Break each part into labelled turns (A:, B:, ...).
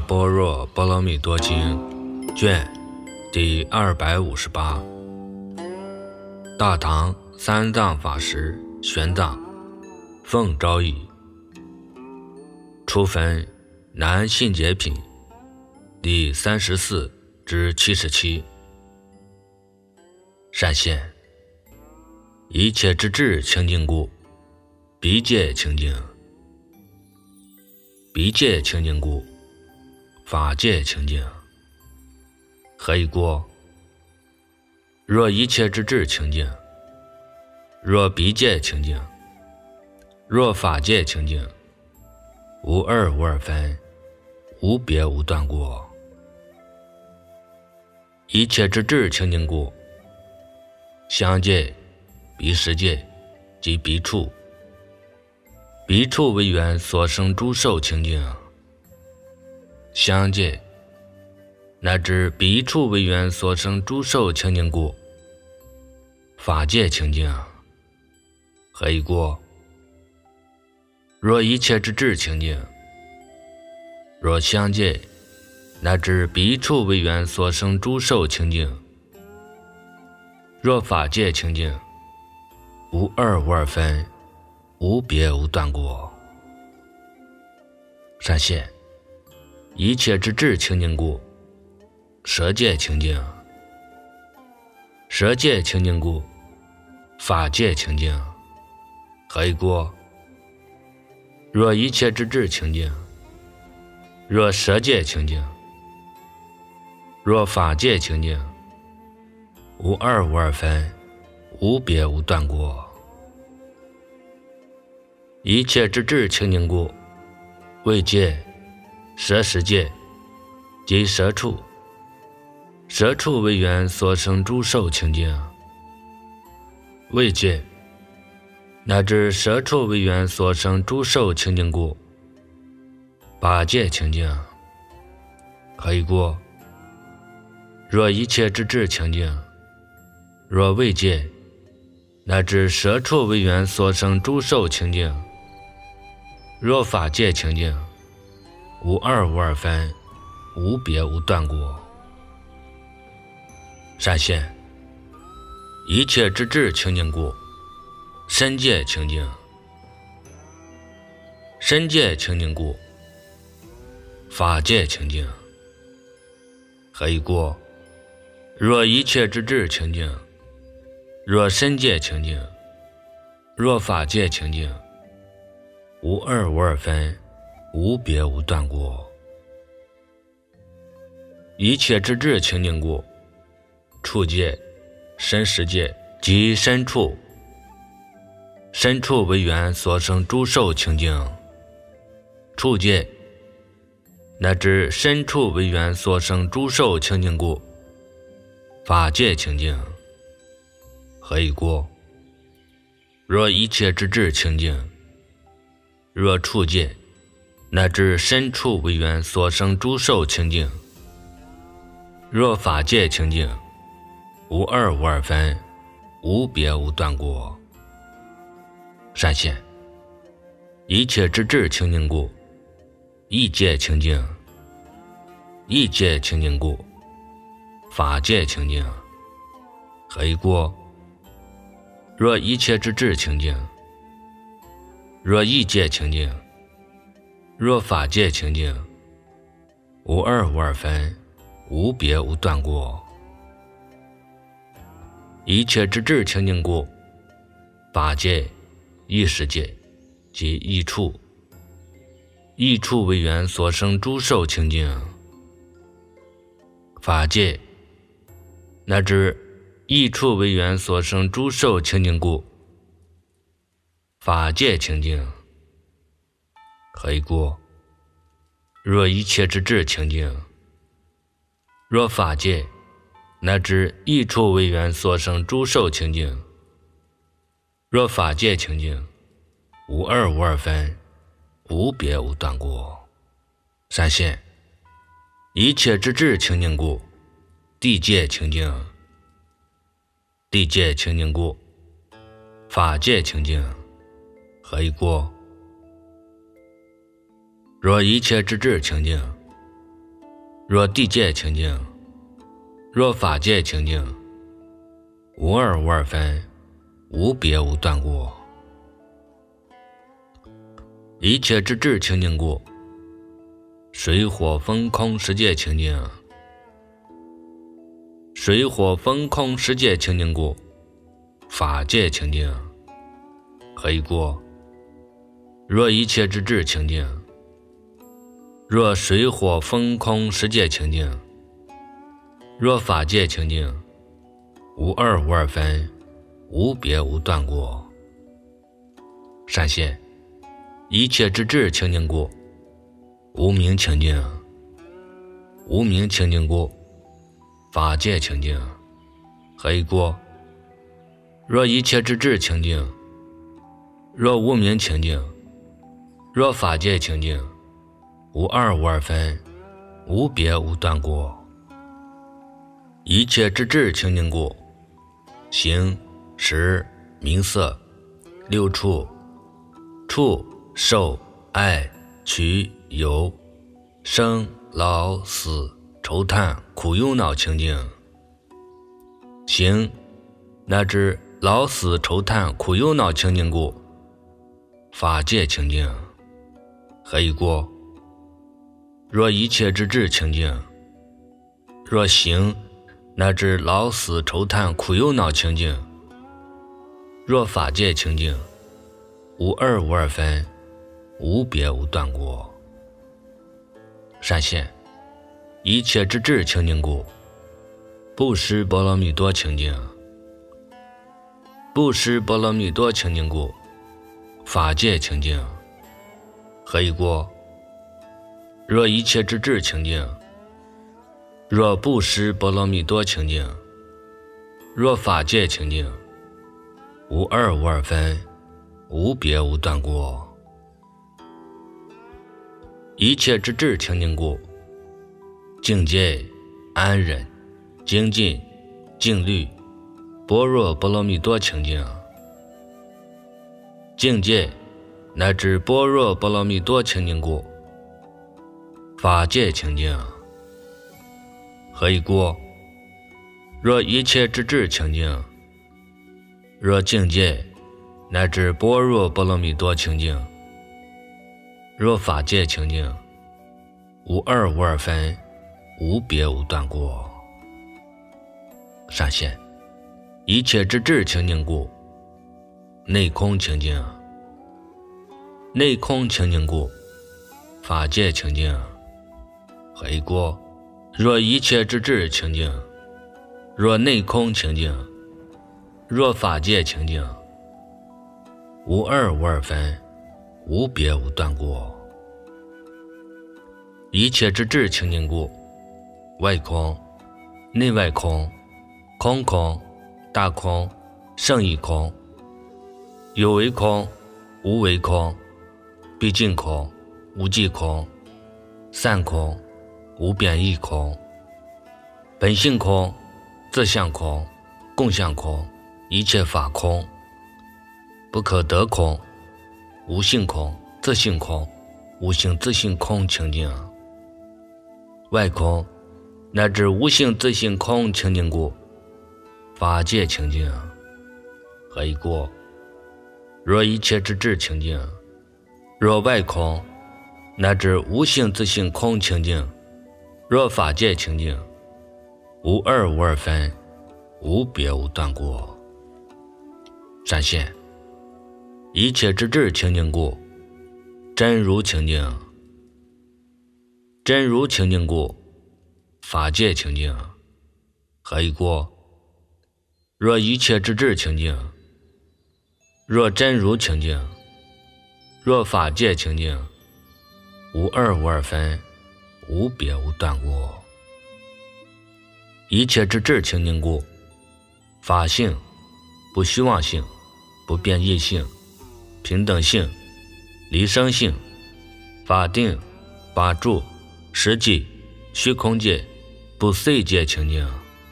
A: 般若波罗蜜多经卷第258，大唐三藏法师玄奘奉诏译，初分南信解品第34至77。善现一切之智清净故，彼界清净；彼界清净故，法界清净。何以故？若一切之智清净，若彼界清净，若法界清净，无二无二分，无别无断过。一切之智清净故，相界、彼世界及彼处，彼处为缘所生诸受清净；相界乃至彼处为缘所生诸受清净故，法界清净。何以故？若一切之智清净，若相界乃至彼处为缘所生诸受清净，若法界清净，无二无二分，无别无断过。善现一切之智清净故，舍界清净；舍界清净故，法界清净。何以故？若一切之智清净，若舍界清净，若法界清净，无二无二分，无别无断过。一切之智清净故，为界、舍实界及舍处，舍处为缘所生诸受清净；为界乃至舍处为缘所生诸受清净故，法界清净。何以故？若一切之智清净，若为界乃至舍处为缘所生诸受清净，若法界清净，无二无二分，无别无断过。善现一切之智清净故，身界清净；身界清净故，法界清净。何以故？若一切之智清净，若身界清净，若法界清净，无二无二分，无别无断过。一切之智清净故，处界、身实界及身处，身处为缘所生诸受清净；处界乃至身处为缘所生诸受清净故，法界清净。何以故？若一切之智清净，若处界乃至身处为缘所生诸受清净，若法界清净，无二无二分，无别无断过。善现一切之智清净故，意界清净；意界清净故，法界清净。何以故？若一切之智清净，若意界清净，若法界清净，无二无二分，无别无断过。一切之智清净故，法界、意识界及意处，意处为缘所生诸受清净；法界乃至意处为缘所生诸受清净故，法界清净。何以故？若一切之智清净，若法界乃至意处为缘所生诸受清净，若法界清净，无二无二分，无别无断过。善现一切之智清净故，地界清净；地界清净故，法界清净。何以故？若一切之智清净， 若地界清净，若法界清净，无二无二分，无别无断过。一切之智清净故，水火风空世界清净。水火风空世界清净故，法界清净。何以故？若一切之智清净，若水火风空世界清净，若法界清净，无二无二分，无别无断过。善现一切之智清净故，无明清净。无明清净故，法界清净。何以故？若一切之智清净，若无明清净，若法界清净，无二无二分，无别无断过。一切之智清净故，形识名色六处触受爱取有生老死愁叹苦忧恼清净。形乃至老死愁叹苦忧恼清净故，法界清净。何以故？若一切之智清净，若形乃至老死愁叹苦忧恼清净，若法界清净，无二无二分，无别无断过。善现一切之智清净故，布施波罗蜜多清净。布施波罗蜜多清净故，法界清净。何以故？若一切之智清净，若布施波罗蜜多清净，若法界清净，无二无二分，无别无断过。一切之智清净故，境界安忍精进静虑般若波罗蜜多清净。境界乃至般若波罗蜜多清净故，法界清净。何以故？若一切之智清净，若境界乃至般若波罗蜜多清净，若法界清净，无二无二分，无别无断过。善现一切之智清净故，内空清净。内空清净故，法界清净。何以故？若一切之智清净，若内空清净，若法界清净，无二无二分，无别无断过。一切之智清净故，外空内外空空空大空胜义空，有为空无为空毕竟空无际空散空无变异空本性空自相空共相空一切法空不可得空无性空自性空无性自性空清净。外空乃至无性自性空清净故，法界清净。何以故？若一切之智清净，若外空乃至无性自性空清净，若法界清净，无二无二分，无别无断过。善现一切之智清净故，真如清净。真如清净故，法界清净。何以故？若一切之智清净，若真如清净，若法界清净，无二无二分，无别无断过。一切之智清净故，法性不虚妄性不变异性平等性离生性法定法住实际虚空界不碎界清净。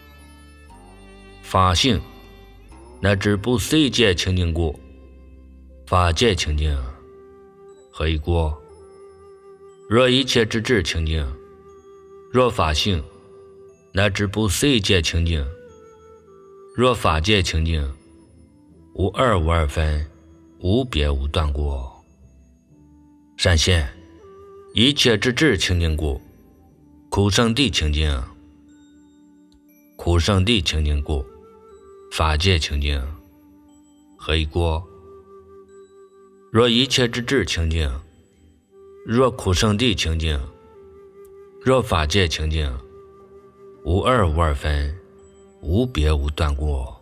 A: 法性乃至不碎界清净故，法界清净。何以故？若一切之智清净， 若法性，乃至不随界清净；若法界清净，无二无二分，无别无断过。善现，一切之智清净故，苦圣谛清净，苦圣谛清净故，法界清净，何以过？若一切之智清净，若苦圣谛清净，若法界清净，无二无二分，无别无断过。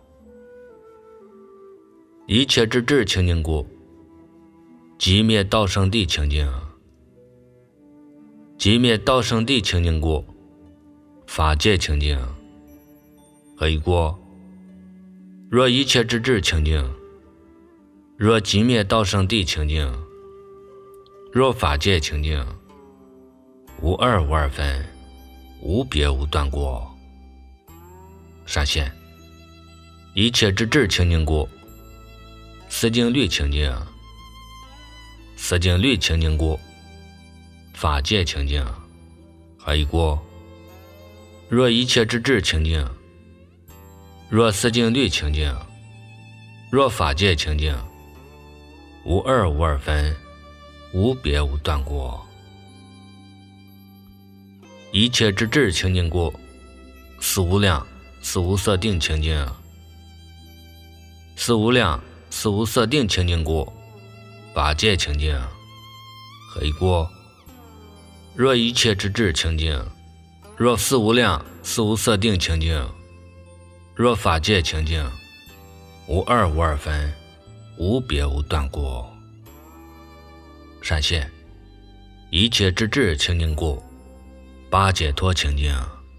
A: 一切之智清净故，寂灭道圣谛清净，寂灭道圣谛清净故，法界清净，何以过？若一切之智清净，若寂灭道圣谛清净，若法界清净，无二无二分，无别无断过。善现，一切之智清净故，思境律清净，思境律清净故，法界清净，何以过？若一切之智清净，若思境律清净，若法界清净，无二无二分，无别无断过。一切之智清净故，思无量思无色定清净，思无量思无色定清净故，法界清净，何以过？若一切之智清净，若思无量思无色定清净，若法界清净，无二无二分，无别无断过。善现，一切之智清净故，八解脱清净，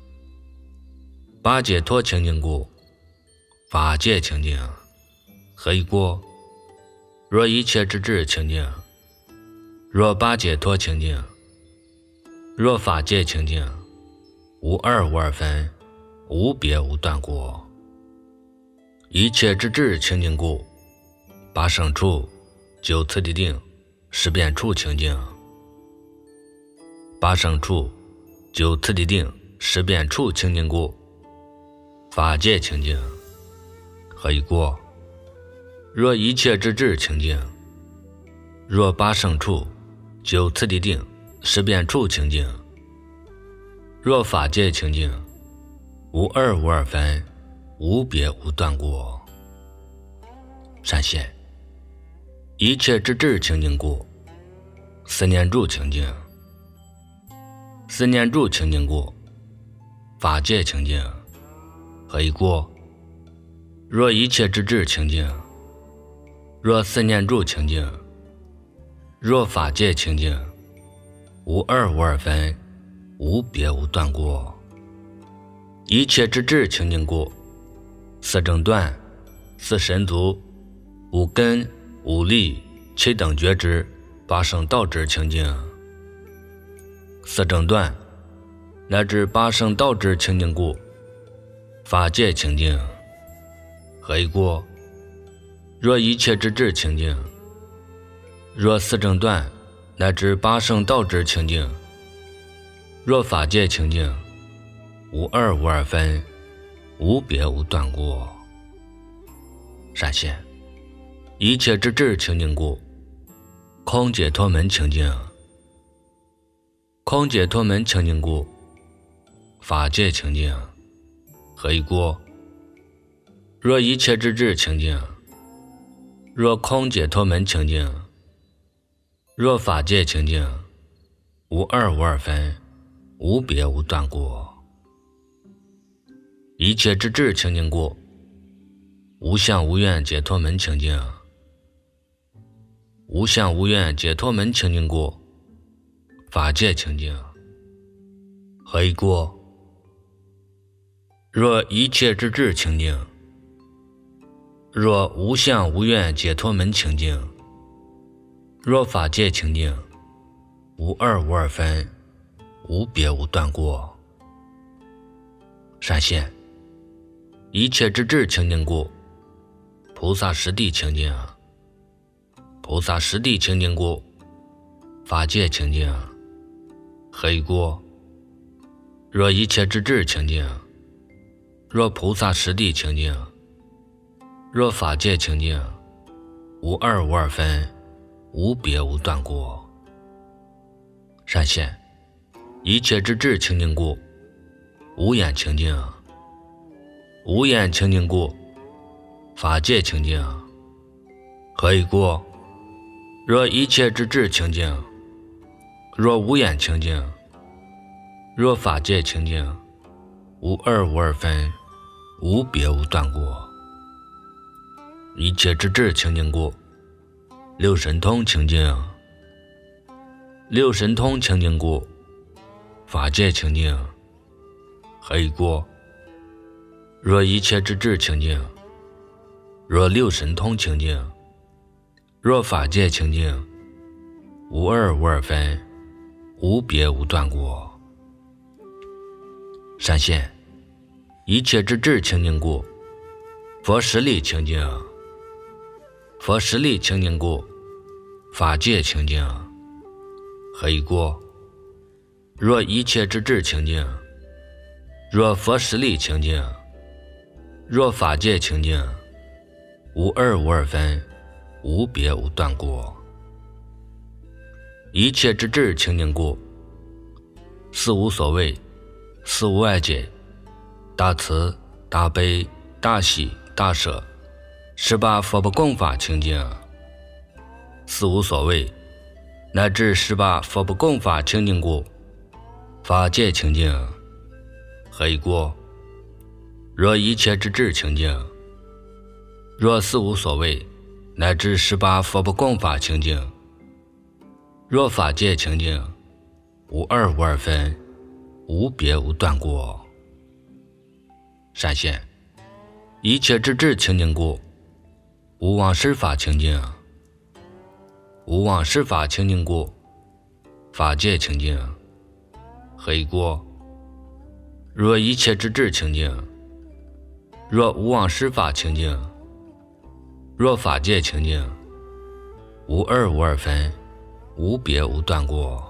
A: 八解脱清净故，法界清净，何以过？若一切之智清净，若八解脱清净，若法界清净，无二无二分，无别无断过。一切之智清净故，八圣处九次第定十遍处清净，八圣处九次第定十遍处清净故，法界清净，何以过？若一切之智清净，若八圣处九次第定十遍处清净，若法界清净，无二无二分，无别无断过。善现，一切之智清净故，思念住清净，思念住清净故，法界清净，何以过？若一切之智清净，若思念住清净，若法界清净，无二无二分，无别无断过。一切之智清净故，四正断四神足五根五力七等觉知八圣道智清净，四正断乃至八圣道智清净故，法界清净，何以过？若一切之智清净，若四正断乃至八圣道智清净，若法界清净，无二无二分，无别无断过。善现，一切之智清净故，空解脱门清净，空解脱门清净故，法界清净，何以过？若一切之智清净，若空解脱门清净，若法界清净，无二无二分，无别无断过。一切之智清净故，无相无愿解脱门清净，无相无愿解脱门清净故，法界清净，何以过？若一切之智清净，若无相无愿解脱门清净，若法界清净，无二无二分，无别无断过。善现，一切之智清净故，菩萨实地清净，菩萨实地清净故，法界清净，何以过？ 若一切之智清净，若菩萨实地清净，若法界清净，无二无二分，无别无断过。善现一切之智清净故，无眼清净，无眼清净故，法界清净。何以故？若一切之智清净，若无眼清净，若法界清净，无二无二分，无别无断过。一切之智清净故，六神通清净，六神通清净故，法界清净。何以故？若一切之智清净，若六神通清净，若法界清净，无二无二分，无别无断过。善现一切之智清净故，佛实力清净，佛实力清净故，法界清净。何以故？若一切之智清净，若佛实力清净，若法界清净，无二无二分，无别无断过。一切之智清净故，四无所谓，四无碍解，大慈大悲大喜大舍，18佛不共法清净。四无所谓乃至18佛不共法清净故，法界清净。何以故？若一切之智清净，若四无所谓乃至18佛不共法清净，若法界清净，无二无二分，无别无断过。善现一切之智清净故，无妄施法清净，无妄施法清净故，法界清净。何以故？若一切之智清净，若无妄施法清净，若法界清净，无二无二分，无别无断过。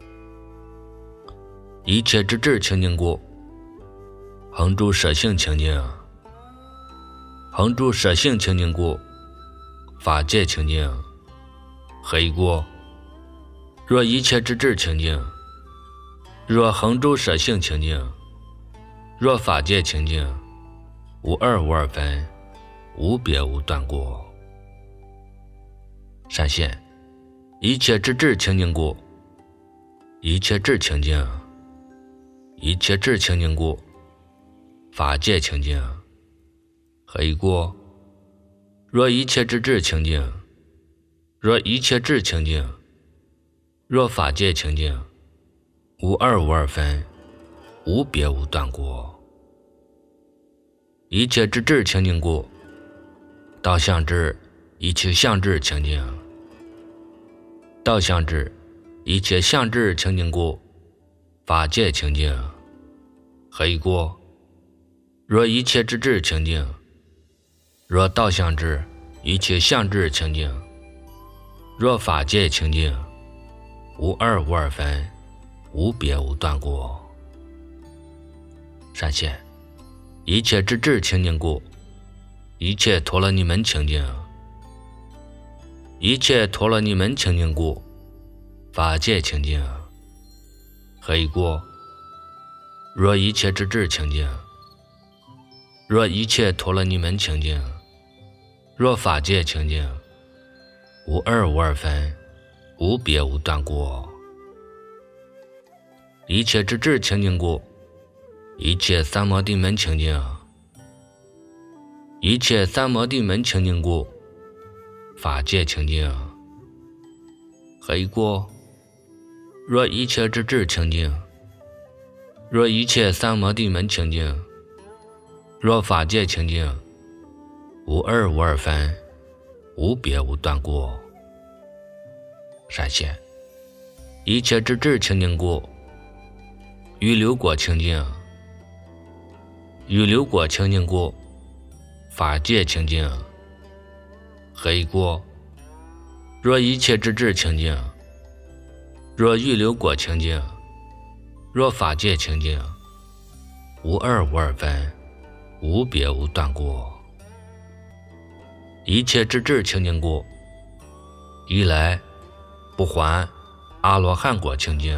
A: 一切之智清净故，恒住舍性清净，恒住舍性清净故，法界清净。何以故？若一切之智清净，若恒住舍性清净，若法界清净，无二无二分，无别无断过。善现一切之智清净故，一切智清净，一切智清净故，法界清净。何以故？若一切之智清净，若一切智清净，若法界清净，无二无二分，无别无断过。一切之智清净故，道相智一切相智清净，道相智一切相智清净故，法界清净。何以故？若一切之智清净，若道相智一切相智清净，若法界清净，无二无二分，无别无断过。善现一切之智清净故，一切陀罗尼门清净，一切陀罗尼门清净故，法界清净。何以故？若一切之智清净，若一切陀罗尼门清净，若法界清净，无二无二分，无别无断过。一切之智清净故，一切三摩地门清净，一切三摩地门清净故，法界清净。何以故？若一切之智清净，若一切三摩地门清净，若法界清净，无二无二分，无别无断过。善现一切之智清净故，于流果清净，于流果清净故，法界清净。何以故？若一切之智清净，若欲流果清净，若法界清净， 无二无二分，无别无断过。一切之智清净故，一来不还阿罗汉果清净，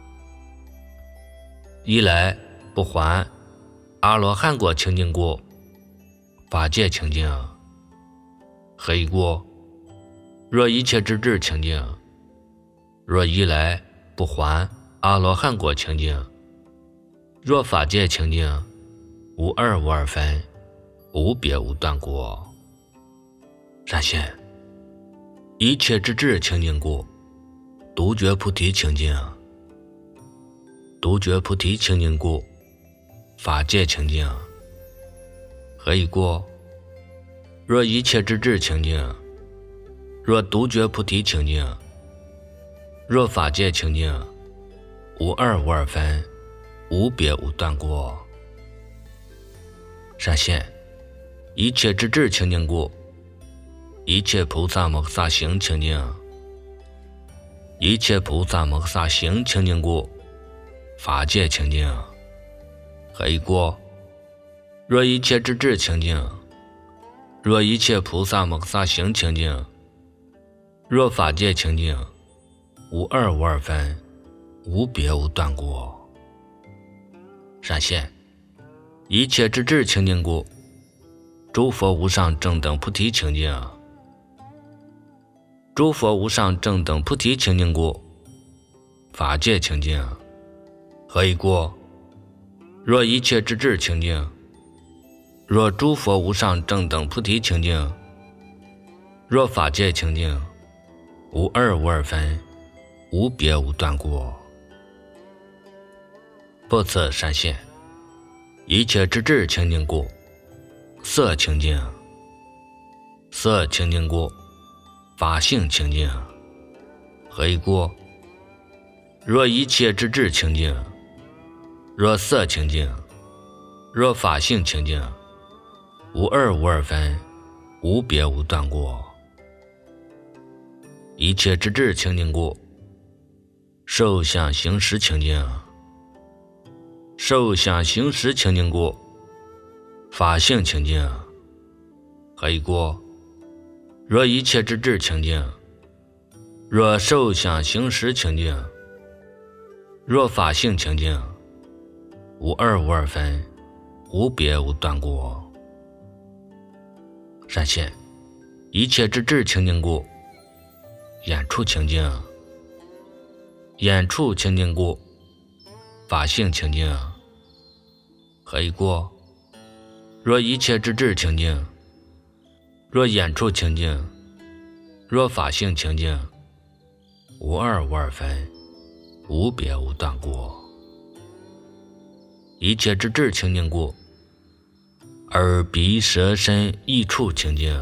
A: 一来不还阿罗汉果清净故，法界清净。何以故？若一切之智清净，若一来不还阿罗汉果清净，若法界清净，无二无二分，无别无断过。善现，一切之智清净故，独觉菩提清净，独觉菩提清净故，法界清净。何以故？若一切之智清净，若独觉菩提清净，若法界清净，无二无二分，无别无断过。善现，一切之智清净故，一切菩萨摩诃萨行清净，一切菩萨摩诃萨行清净故，法界清净。何以故？若一切之智清净，若一切菩萨摩诃萨行清净，若法界清净，无二无二分，无别无断过。善现，一切之智清净故，诸佛无上正等菩提清净，诸佛无上正等菩提清净故，法界清净。何以故？若一切之智清净，若诸佛无上正等菩提清净，若法界清净，无二无二分，无别无断过。不此善现，一切之智清净故，色清净，色清净故，法性清净。何以故？若一切之智清净，若色清净，若法性清净，无二无二分，无别无断过。一切之智清净故，受想行识清净，受想行识清净故，法性清净。何以故？若一切之智清净，若受想行识清净，若法性清净，无二无二分，无别无断过。善现，一切之智清净故，眼处清净，眼处清净故，法性清净。何以故？若一切之智清净，若眼处清净，若法性清净，无二无二分，无别无断过。一切之智清净故，耳鼻舌身意处清净，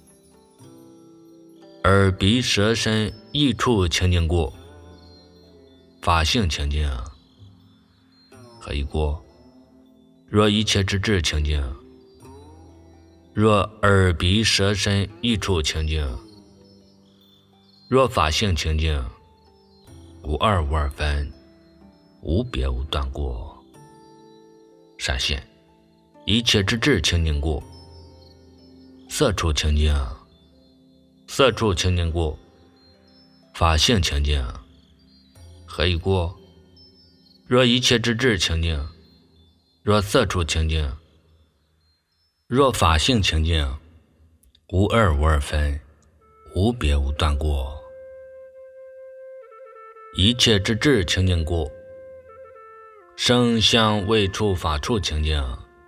A: 耳鼻舌身意处清净故，法性清净。何以故？若一切之智清净，若耳鼻舌身意处清净，若法性清净，无二无二分，无别无断过。善现，一切之智清净故，色处清净，色处清净故，法性清净。何以故？若一切之智清净，若色处清净，若法性清净，无二无二分，无别无断过。一切之智清净故，声香味触法处清净，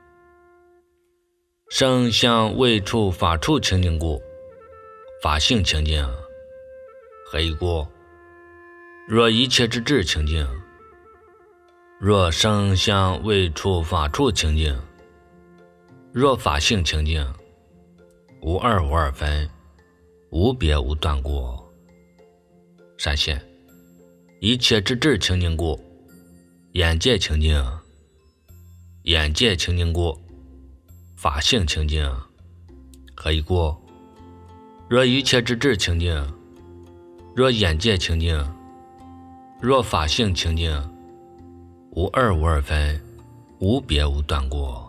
A: 声香味触法处清净故，法性清净。何以故？若一切之智清净，若声香味触法处清净，若法性清净，无二无二分，无别无断过。善现，一切之智清净故，眼界清净，眼界清净故，法性清净。何以故？若一切之智清净，若眼界清净，若法性清净，无二无二分， 无别无断过。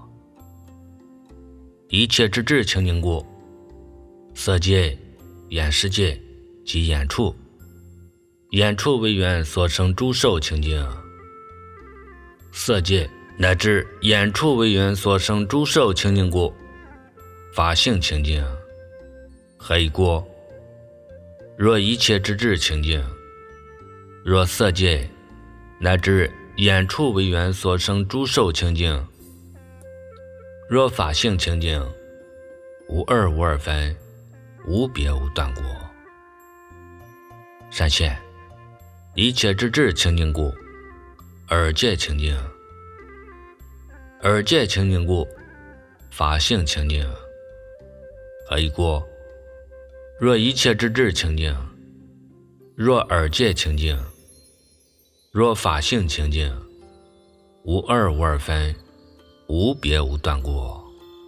A: 一切之智清净故，色界、眼识界及眼处，眼处为缘所生诸受清净，色界乃至眼处为缘所生诸受清净故，法性清净。何以故？若一切之智清净，若色界乃至眼处为缘所生诸受清净，若法性清净，无二无二分，无别无断过。善现一切之智清净故，耳界清净，耳界清净故，法性清净。何以故？若一切之智清净，若耳界清净，若法性清净，无二无二分，无别无断过。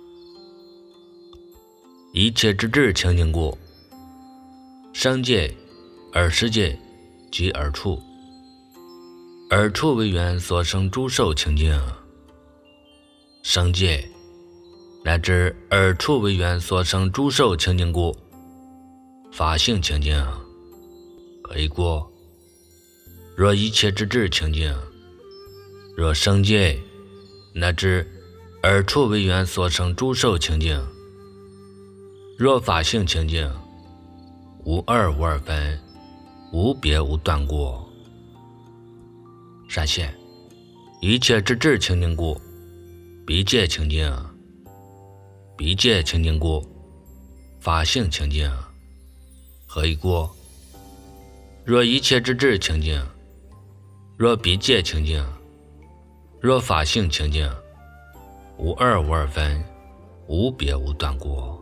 A: 一切之智清净故，声界、耳识界及耳处，耳处为缘所生诸受清净，声界乃至耳处为缘所生诸受清净故，法性清净。何以故？若一切之智清净，若声界乃至耳处为缘所生诸受清净，若法性清净，无二无二分，无别无断过。善现一切之智清净故，鼻界清净，鼻界清净故，法性清净。何以故？若一切之智清净，若鼻界清净，若法性清净，无二无二分，无别无断过。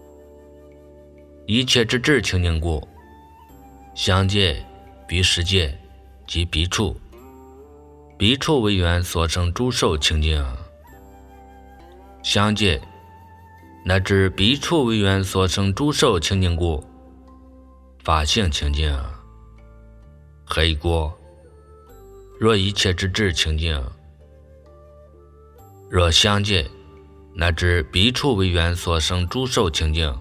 A: 一切之智清净故，香界、鼻识界及鼻处，鼻处为缘所生诸受清净，香界乃至鼻处为缘所生诸受清净故，法性清净。何以故？若一切之智清净，若香界乃至鼻处为缘所生诸受清净，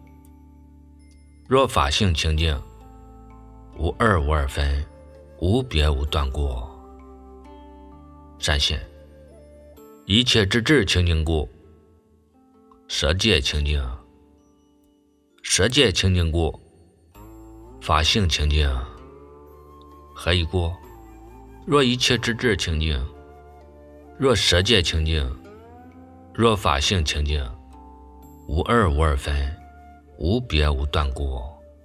A: 若法性清净，无二无二分，无别无断过。善现一切之智清净故，舌界清净，舌界清净故，法性清净。何以故？若一切之智清净，若舌界清净，若法性清净，无二无二分，无别无断过。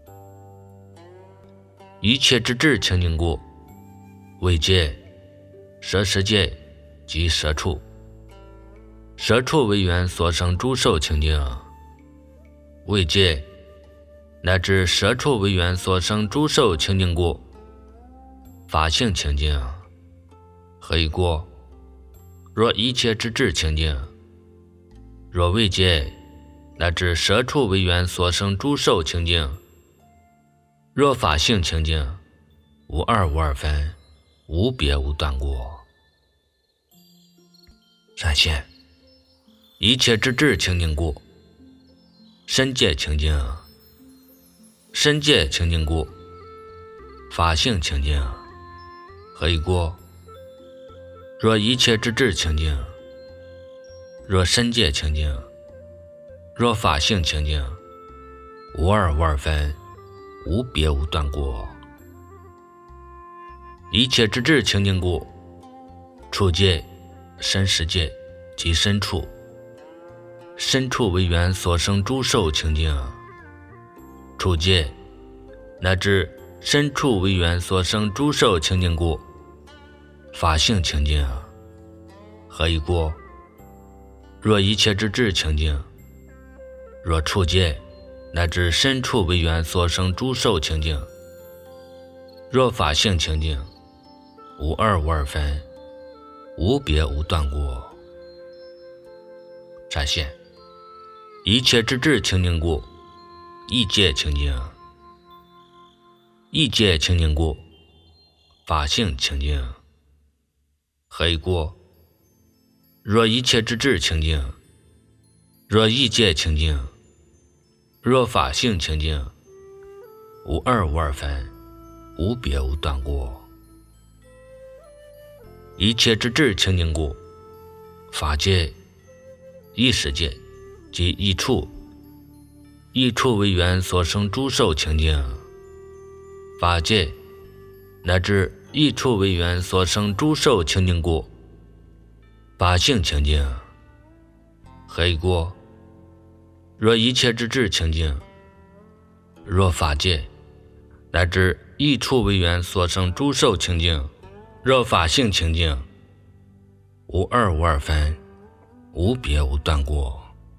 A: 一切之智清净故，味界、舌识界及舌处，舌处为缘所生诸受清净，味界乃至舌处为缘所生诸受清净故，法性清净。何以故？若一切之智清净，若味界乃至舌处为缘所生诸受清净，若法性清净，无二无二分，无别无断过。善现一切之智清净故，身界清净，身界清净故，法性清净。何以故？若一切之智清净，若身界清净，若法性清净，无二无二分，无别无断过。一切之智清净故，触界、身识界及身处，身处为缘所生诸受清净，触界乃至身处为缘所生诸受清净故，法性清净。何以故？若一切之智清净，若触界乃至身处为缘所生诸受清净，若法性清净，无二无二分，无别无断过。善现一切之智清净故，意界清净，意界清净故，法性清净。何以故？ 若一切之智清净，若意界清净，若法性清净，无二无二分，无别无断过。一切之智清净故，法界、意识界及异处，异处为缘所生诸受清净，法界乃至异处为缘所生诸受清净故，法性清净。何以故？若一切之智清净，若法界乃至异处为缘所生诸受清净，若法性清净，无二无二分，无别无断过。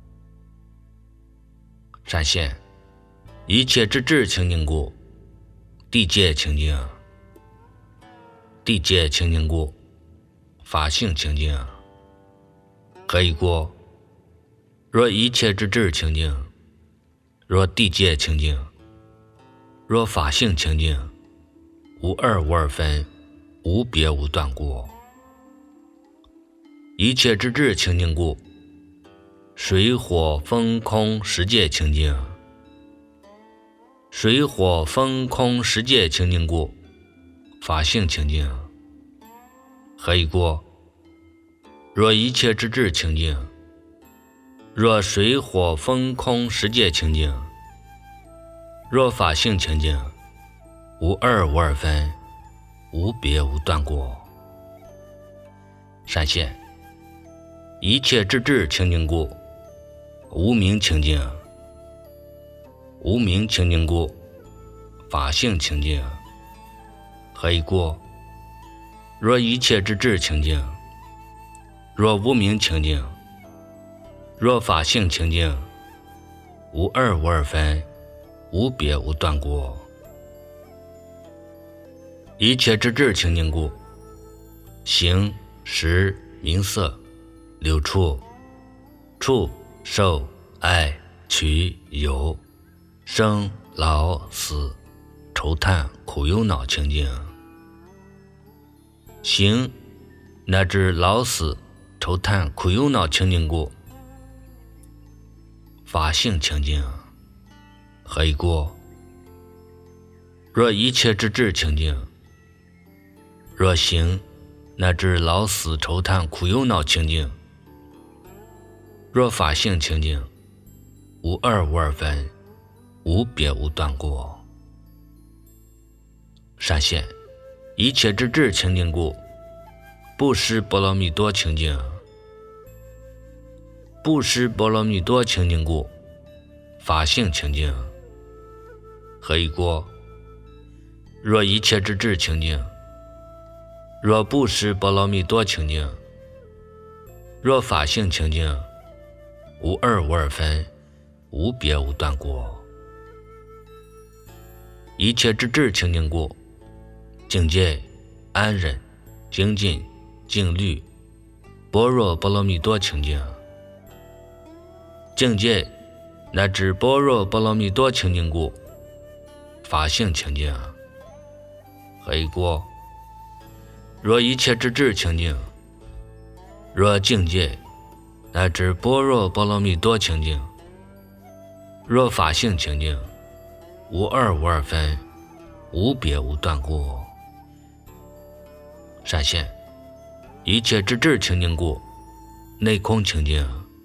A: 闪现一切之智清净故，地界清净，地界清净故，法性清净。何以故？若一切之智清净，若地界清净，若法性清净，无二无二分，无别无断过。一切之智清净故，水火风空十界清净，水火风空十界清净故，法性清净。何以故？若一切之智清净，若水火风空十界清净，若法性清净，无二无二分，无别无断过。闪现一切之智清净故，无明清净，无明清净故，法性清净。何以故？若一切之智清净，若无明清净，若法性清净，无二无二分，无别无断过。一切之智清净故，形识名色六处，触受爱取有生老死愁叹苦忧恼清净。形乃至老死愁叹苦忧恼清净故，法性清净。何以故？若一切之智清净，若形乃至老死愁叹苦忧恼清净，若法性清净，无二无二分，无别无断过。闪现一切之智清净故，布施波罗蜜多清净，布施波罗蜜多清净故，法性清净。何以故？若一切之智清净，若布施波罗蜜多清净，若法性清净，无二无二分，无别无断过。一切之智清净故，境界安忍精进静虑般若波罗蜜多清净。境界乃至般若波罗蜜多清净故，法性清净。何以故？若一切之智清净，若境界乃至般若波罗蜜多清净，若法性清净，无二无二分，无别无断过。闪现一切之智清净故，内空清净，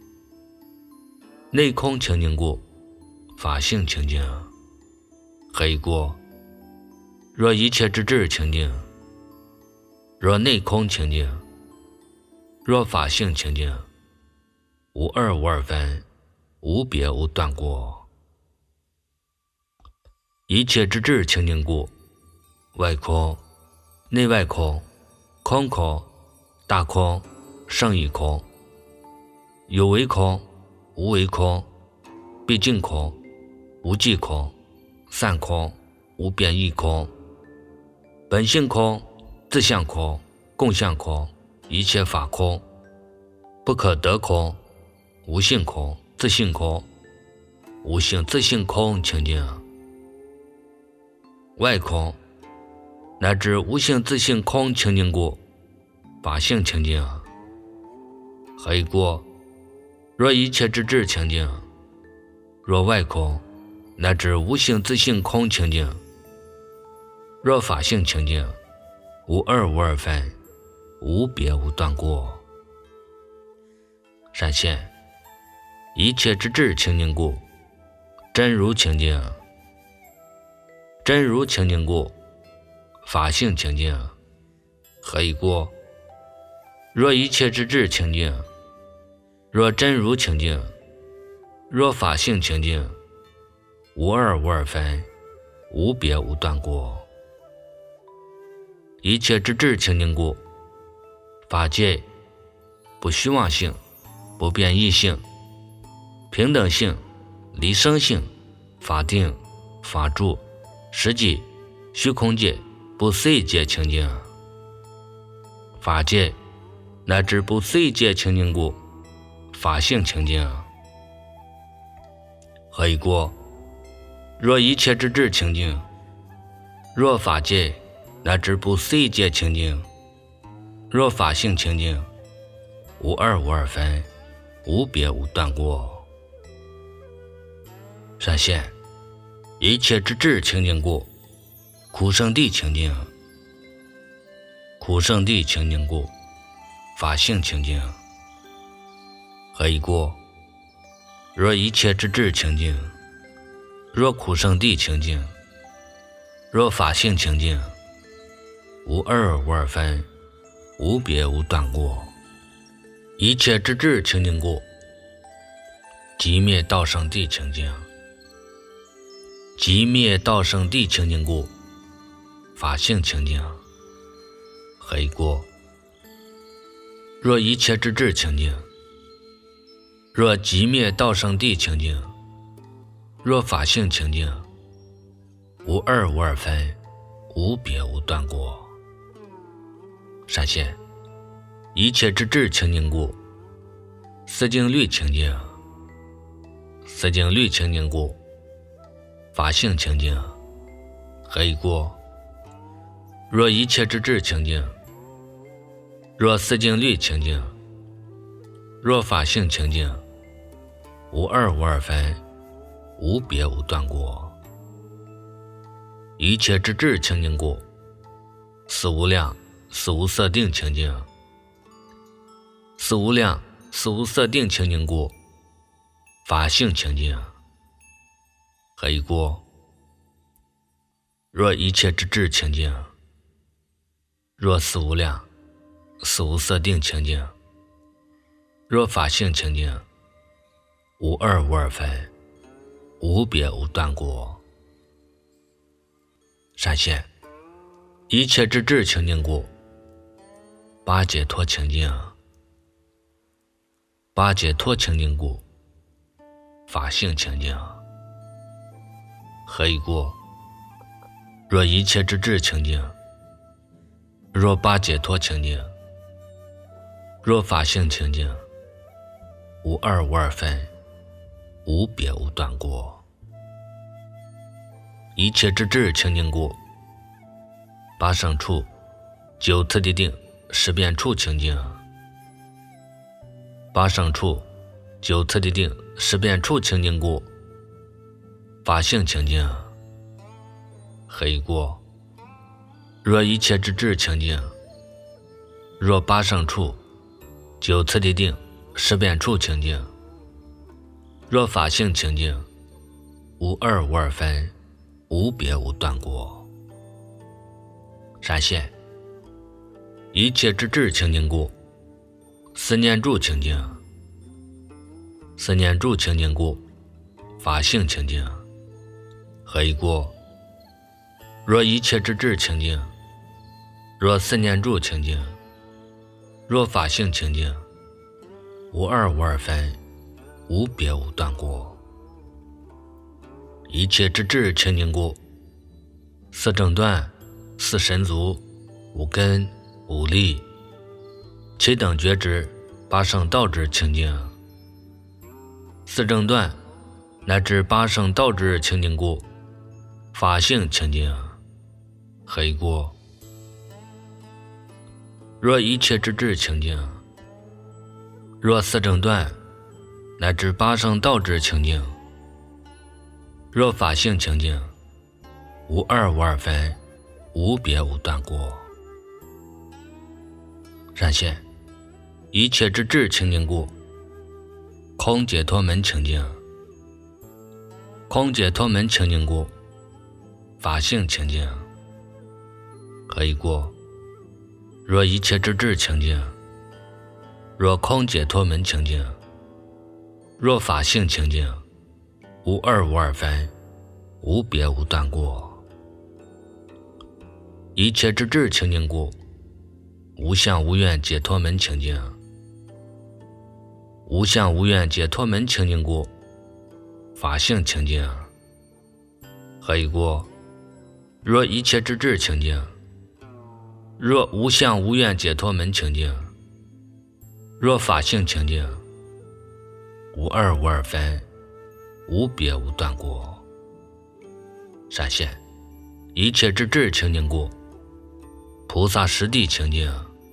A: 内空清净故，法性清净。何以故？若一切之智清净，若内空清净，若法性清净，无二无二分，无别无断过。一切之智清净故，外空内外空，空空大空胜义空，有为空无为空，毕竟空无际空，散空无变异空，本性空自相空共相空，一切法空，不可得空无性空自性空，无性自性空清净。外空乃至无性自性空清净故，法性清净。 黑锅。若一切之智清净，若外空，乃至无性自性空清净；若法性清净，无二无二分，无别无断过。闪现一切之智清净故，真如清净；真如清净故，法性清净。何以故？若一切之智清净，若真如清净，若法性清净，无二无二分，无别无断过。一切之智清净故，法界不虚妄性，不变异性，平等性，离生性，法定，法住，实际，虚空界，不随界清净。法界乃至不随界清净故，法性清净。何以故？若一切之智清净，若法界乃至不随界清净，若法性清净，无二无二分，无别无断过。闪现一切之智清净故，苦圣地清净；苦圣地清净故，法性清净。何以故？若一切之智清净，若苦圣地清净，若法性清净，无二无二分，无别无断过。一切之智清净故，寂灭道圣地清净；寂灭道圣地清净故，法性清净。何以故？若一切之智清净，若寂灭道圣地清净，若法性清净，无二无二分，无别无断过。闪现一切之智清净故，思境律清净；思境律清净故，法性清净。何以故？若一切之智清净，若思境律清净，若法性清净，无二无二分，无别无断过。一切之智清净故，思无量，思无色定清净；思无量，思无色定清净故，法性清净。何以故？若一切之智清净，若思无量，思无色定清净，若法性清净，无二无二分，无别无断过。闪现一切之智清净故，八解脱清净；八解脱清净故，法性清净。何以故？若一切之智清净，若八解脱清净，若法性清净，无二无二分，无别无断过。一切之智清净故，八胜处，九次第定，十遍处清净；八胜处，九次第定，十遍处清净故，法性清净。何以故？若一切之智清净，若八胜处，九次第定，十遍处清净，若法性清净，无二无二分，无别无断过。闪现一切之智清净故，思念住清净；思念住清净故，法性清净。何以故？若一切之智清净，若思念住清净，若法性清净，无二无二分，无别无断过。一切之智清净故，四正断，四神足，五根，五力，七等觉知，八圣道之清净。四正断乃至八圣道之清净故，法性清净。何以故？若一切之智清净， 若四正断乃至八圣道之清净，若法性清净，无二无二分，无别无断过。闪现一切之智清净故，空解脱门清净，空解脱门清净故，法性清净。何以故？若一切之智清净，若空解脱门清净，若法性清净，无二无二分，无别无断过。一切之智清净故，无相无愿解脱门清净，无相无愿解脱门清净故，法性清净。何以故？若一切之智清净，若无相无愿解脱门清净，若法性清净，无二无二分，无别无断过。闪现一切之智清净故，菩萨实地清净，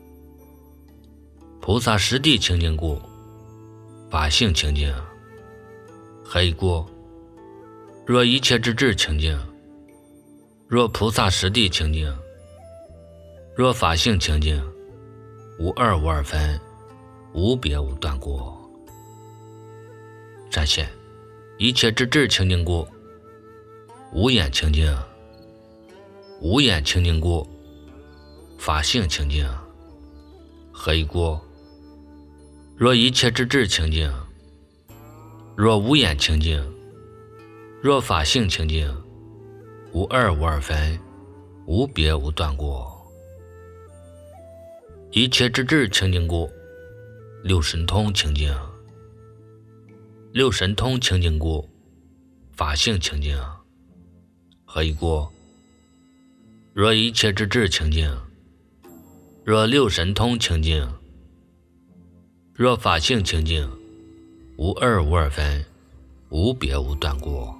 A: 菩萨实地清净故，法性清净。何以故？若一切之智清净，若菩萨实地清净，若法性清净，无二无二分，无别无断过。闪现一切之智清净故，无眼清净，无眼清净故，法性清净。何以故？若一切之智清净，若无眼清净，若法性清净，无二无二分，无别无断过。一切之智清净故，六神通清净，六神通清净故，法性清净。何以故？若一切之智清净，若六神通清净，若法性清净，无二无二分，无别无断过。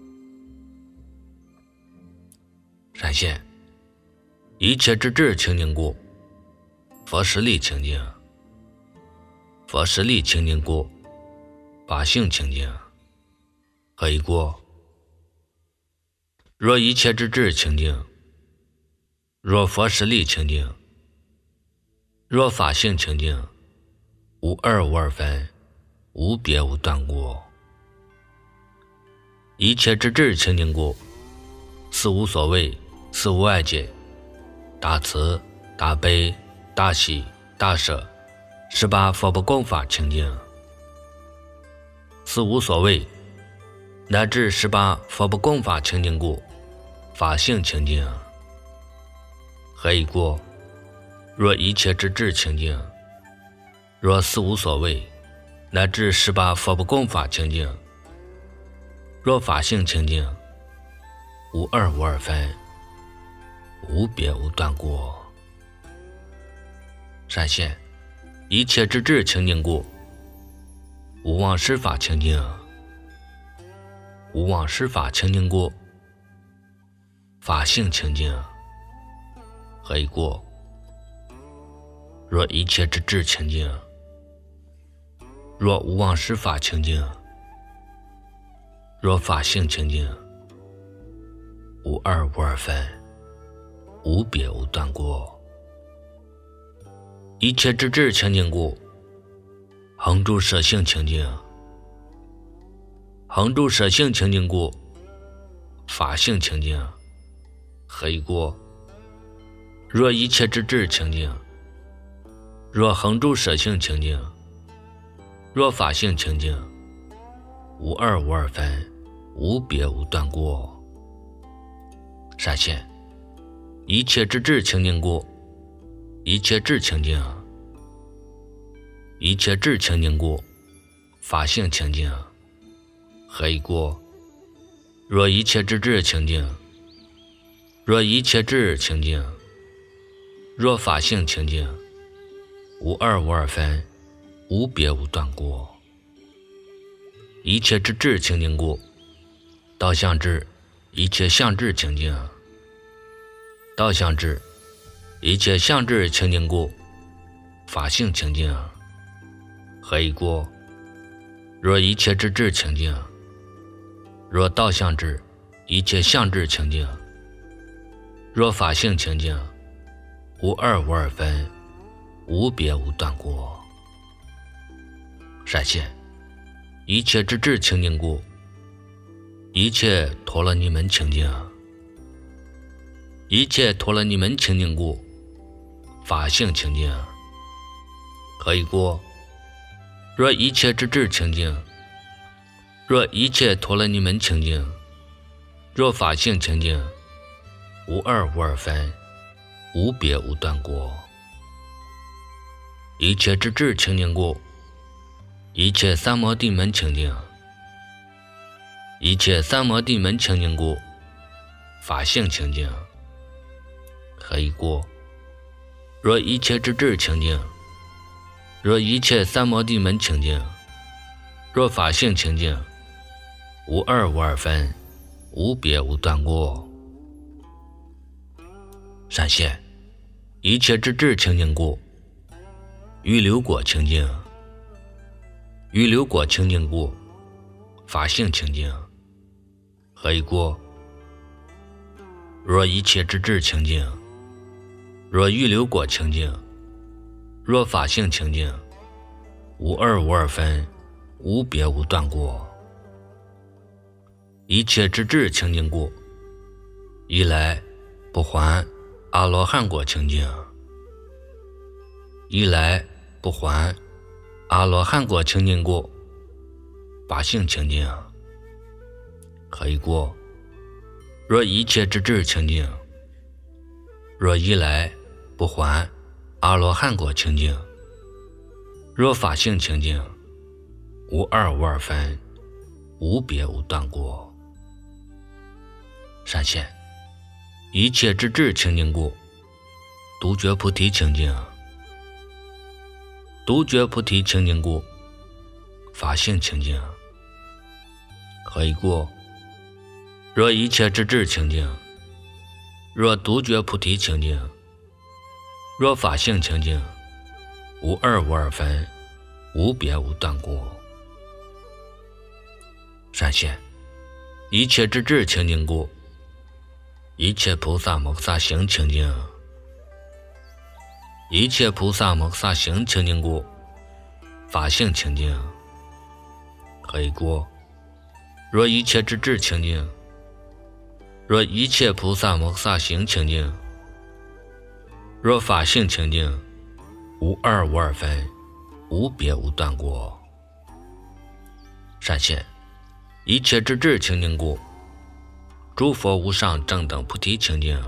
A: 闪现一切之智清净故，佛实力清净，佛实力清净故，法性清净。何以故？若一切之智清净，若佛实力清净，若法性清净，无二无二分，无别无断过。一切之智清净故，四无所谓，四无碍解，大慈大悲大喜大舍，18佛不共法清净。四无所谓乃至18佛不共法清净故，法性清净。何以故？若一切之智清净，若四无所谓乃至18佛不共法清净，若法性清净，无二无二分，无别无断过。闪现一切之智清净故，无妄施法清净，无妄施法清净故，法性清净。何以故？若一切之智清净，若无妄施法清净，若法性清净，无二无二分，无别无断过。一切之智清净故，恒住舍性清净，恒住舍性清净故，法性清净。何以故？若一切之智清净，若恒住舍性清净，若法性清净，无二无二分，无别无断过。闪现一切之智清净故，一切智清净，一切智清净故，法性清净。何以故？若一切之智清净，若一切智清净，若法性清净，无二无二分，无别无断过。一切之智清净故，道相智一切相智清净，道相智一切相智清净故，法性清净。 何以故？若一切之智清净，若道相智，一切相智清净；若法性清净，无二无二分，无别无断过。闪现一切之智清净故，一切陀罗尼门清净；一切陀罗尼门清净故，法性清净。何以故？若一切之智清净，若一切陀罗尼门清净，若法性清净，无二无二分，无别无断过。一切之智清净故，一切三摩地门清净；一切三摩地门清净故，法性清净。何以故？若一切之智清净，若一切三摩地门清净，若法性清净，无二无二分，无别无断过。闪现一切之智清净故，预流果清净；预流果清净故，法性清净。何以故？若一切之智清净，若预流果清净，若法性清净，无二无二分，无别无断过。一切之智清净故，一来不还阿罗汉果清净；一来不还阿罗汉果清净故，法性清净。何以故？若一切之智清净，若一来不还阿罗汉果清净，若法性清净，无二无二分，无别无断过。闪现一切之智清净故，独觉菩提清净；独觉菩提清净故，法性清净。何以故？若一切之智清净，若独觉菩提清净，若法性清净，无二无二分，无别无断过。闪现一切之智清净故，一切菩萨摩诃萨行清净；一切菩萨摩诃萨行清净故，法性清净。何以故？若一切之智清净，若一切菩萨摩诃萨行清净，若法性清净，无二无二分，无别无断过。闪现一切之智清净故，诸佛无上正等菩提清净；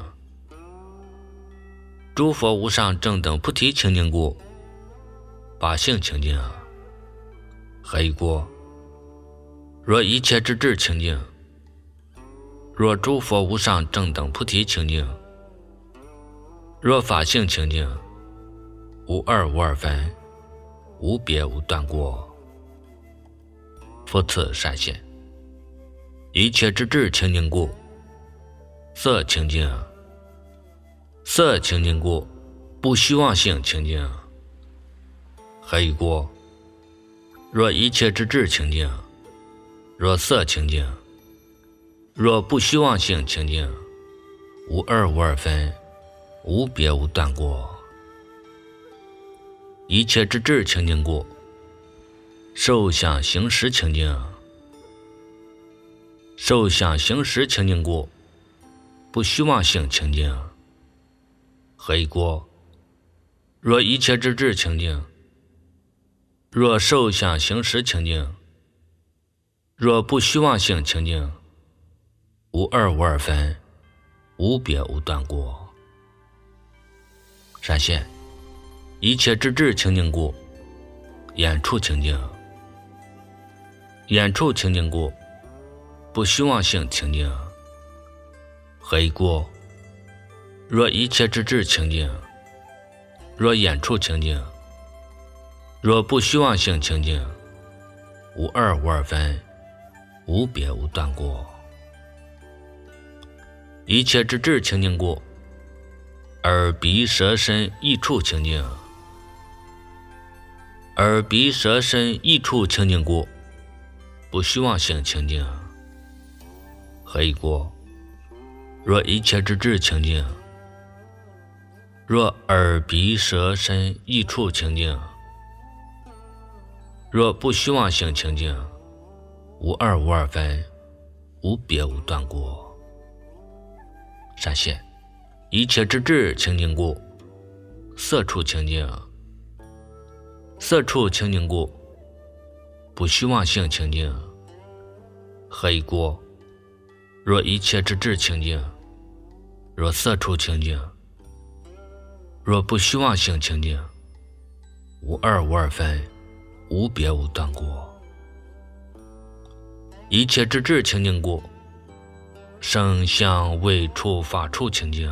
A: 诸佛无上正等菩提清净故，法性清净。何以故？若一切之智清净，若诸佛无上正等菩提清净，若法性清净，无二无二分，无别无断过。复次闪现一切之智清净故，色清净；色清净故，不虚妄性清净。何以故？若一切之智清净，若色清净，若不虚妄性清净，无二无二分，无别无断过。一切之智清净故，受想行识清净；受想行识清净故，不虚妄性清净。何以故？若一切之智清净，若受想行识清净，若不虚妄性清净，无二无二分，无别无断过。闪现一切之智清净故，眼处清净；眼处清净故，不虚妄性清净。何以故？若一切之智清净，若眼处清净，若不虚妄性清净，无二无二分，无别无断过。一切之智清净故，耳鼻舌身意处清净； 耳鼻舌身意处清净故，不虚妄性清净。何以故？若一切之智清净，若耳鼻舌身意处清净，若不虚妄性清净，无二无二分，无别无断故。闪现一切之智清净故，色处清净。色处清净故，不虚妄性清净。何以故？若一切之智清净，若色处清净，若不虚妄性清净，无二无二分，无别无断故。一切之智清净故，声香味触法处清净。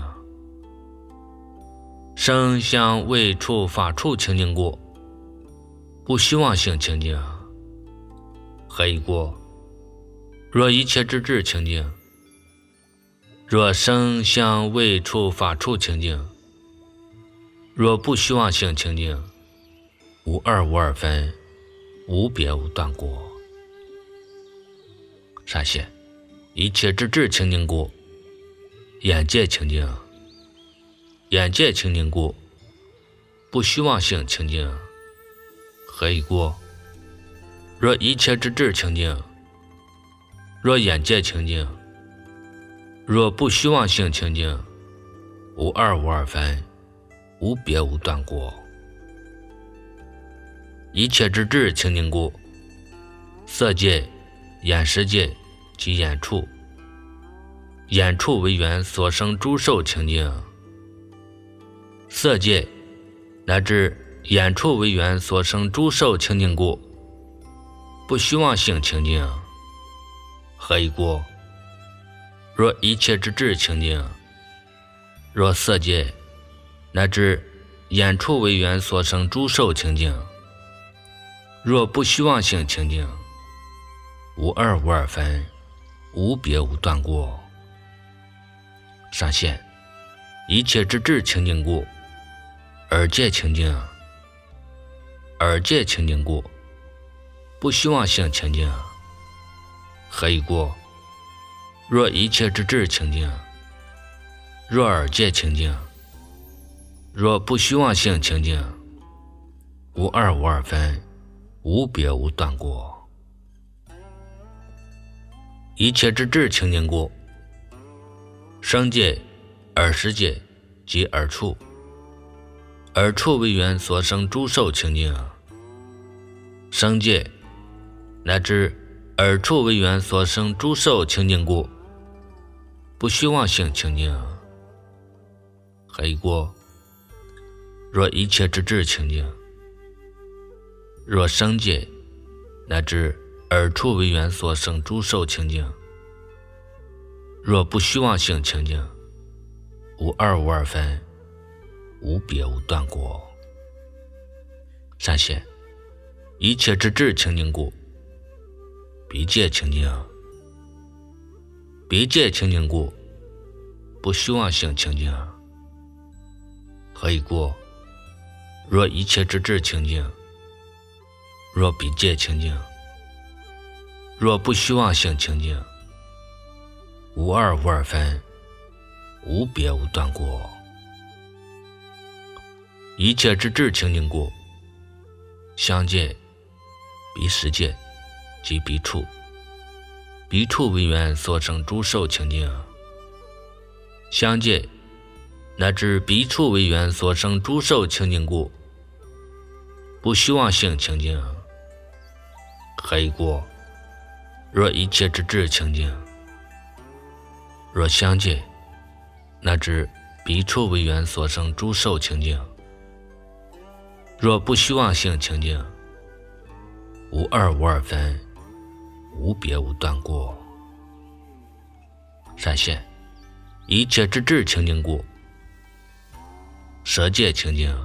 A: 声香味触法处清净故，不虚妄性清净。何以故？若一切之智清净，若声香味触法处清净，若不虚妄性清净，无二无二分，无别无断故。闪现一切之智清净故，眼界清净。眼界清净故，不虚妄性清净。何以故？若一切之智清净，若眼界清净，若不虚妄性清净，无二无二分，无别无断故。一切之智清净故，色界、眼识界及眼处，眼处为缘所生诸受清净。色界乃至眼处为缘所生诸受清净故，不虚妄性清净。何以故？若一切之智清净，若色界乃至眼处为缘所生诸受清净，若不虚妄性清净，无二无二分，无别无断故。闪现一切之智清净故，耳界清净。耳界清净故，不虚妄性清净。何以故？若一切之智清净，若耳界清净，若不虚妄性清净，无二无二分，无别无断故。一切之智清净故，声界、耳识界及耳处，耳处为缘所生诸受清净。声界乃至耳处为缘所生诸受清净故，不虚妄性清净。何以故？若一切之智清净，若声界乃至耳处为缘所生诸受清净，若不虚妄性清净，无二无二分，无别无断故。闪现一切之智清净故，鼻界清净。鼻界清净故，不虚妄性清净。何以故？若一切之智清净，若鼻界清净，若不虚妄性清净，无二无二分，无别无断故。一切之智清净故，香界、鼻识界及鼻处，鼻处为缘所生诸受清净。香界乃至鼻处为缘所生诸受清净故，不虚妄性清净。何以故？若一切之智清净，若香界乃至鼻处为缘所生诸受清净，若不虚妄性清净，无二无二分，无别无断故。闪现一切之智清净故，舌界清净。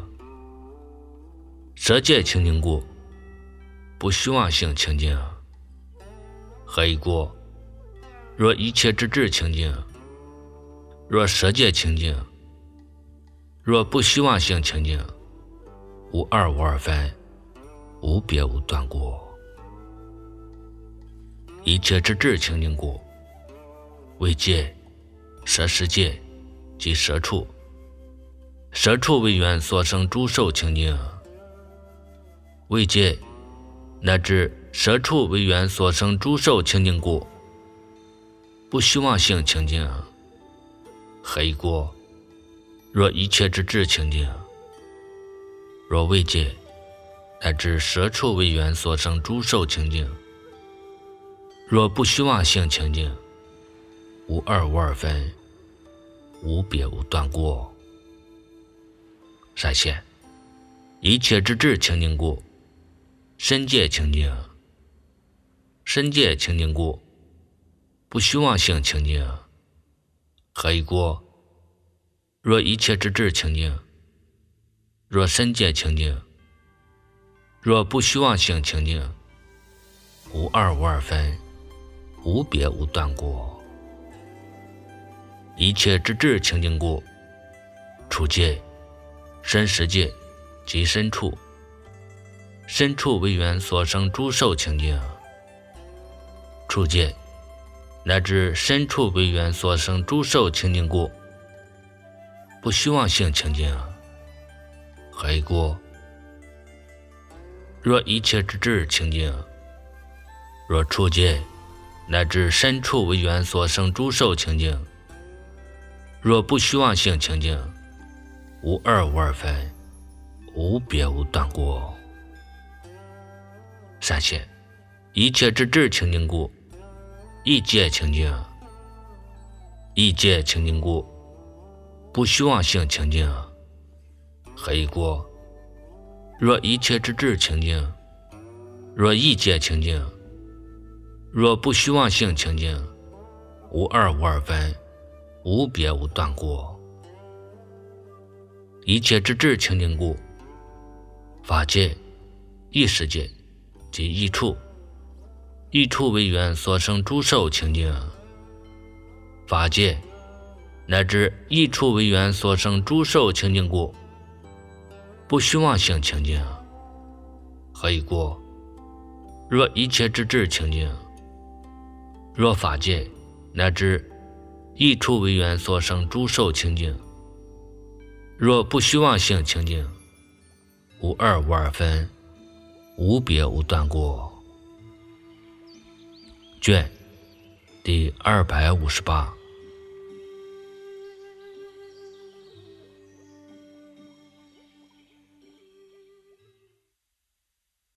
A: 舌界清净故，不虚妄性清净。何以故？若一切之智清净，若舌界清净，若不虚妄性清净，无二无二分， 无别无断过。一切之智清净故，为界、摄世界及摄处。摄处为缘所生诸受清净，为界乃至摄处为缘所生诸受清净故，不虚妄性清净。何以故？若一切之智清净，若为界乃至摄处为缘所生诸受清净，若不虚妄性清净，无二无二分，无别无断过。善现一切之智清净故，身界清净。身界清净故，不虚妄性清净。何以故？若一切之智清净，若身界清净，若不虚妄性清净，无二无二分，无别无断过。一切之智清净故，处界、身实界及身处。身处为缘所生诸受清净，处界乃至身处为缘所生诸受清净故，不虚妄性清净。何以故？若一切之智清净，若处界乃至身处为缘所生诸受清净，若不虚妄性清净，无二无二分，无别无断过。善现一切之智清净故，意界清净。意界清净故，不虚妄性清净。何以故？若一切之智清净，若意界清净，若不虚妄性清净，无二无二分，无别无断过。一切之智清净故，法界、意识界及意处。意处为缘所生诸受清净，法界乃至意处为缘所生诸受清净故，不虚妄性清净。何以故？若一切之智清净，若法界乃至意处为缘所生诸受清净，若不虚妄性清净，无二无二分，无别无断过。卷第258。